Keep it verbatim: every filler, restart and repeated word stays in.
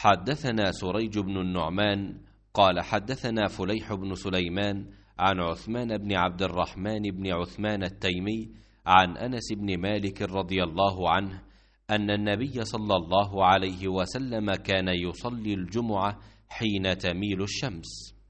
حدثنا سريج بن النعمان قال حدثنا فليح بن سليمان عن عثمان بن عبد الرحمن بن عثمان التيمي عن أنس بن مالك رضي الله عنه أن النبي صلى الله عليه وسلم كان يصلي الجمعة حين تميل الشمس.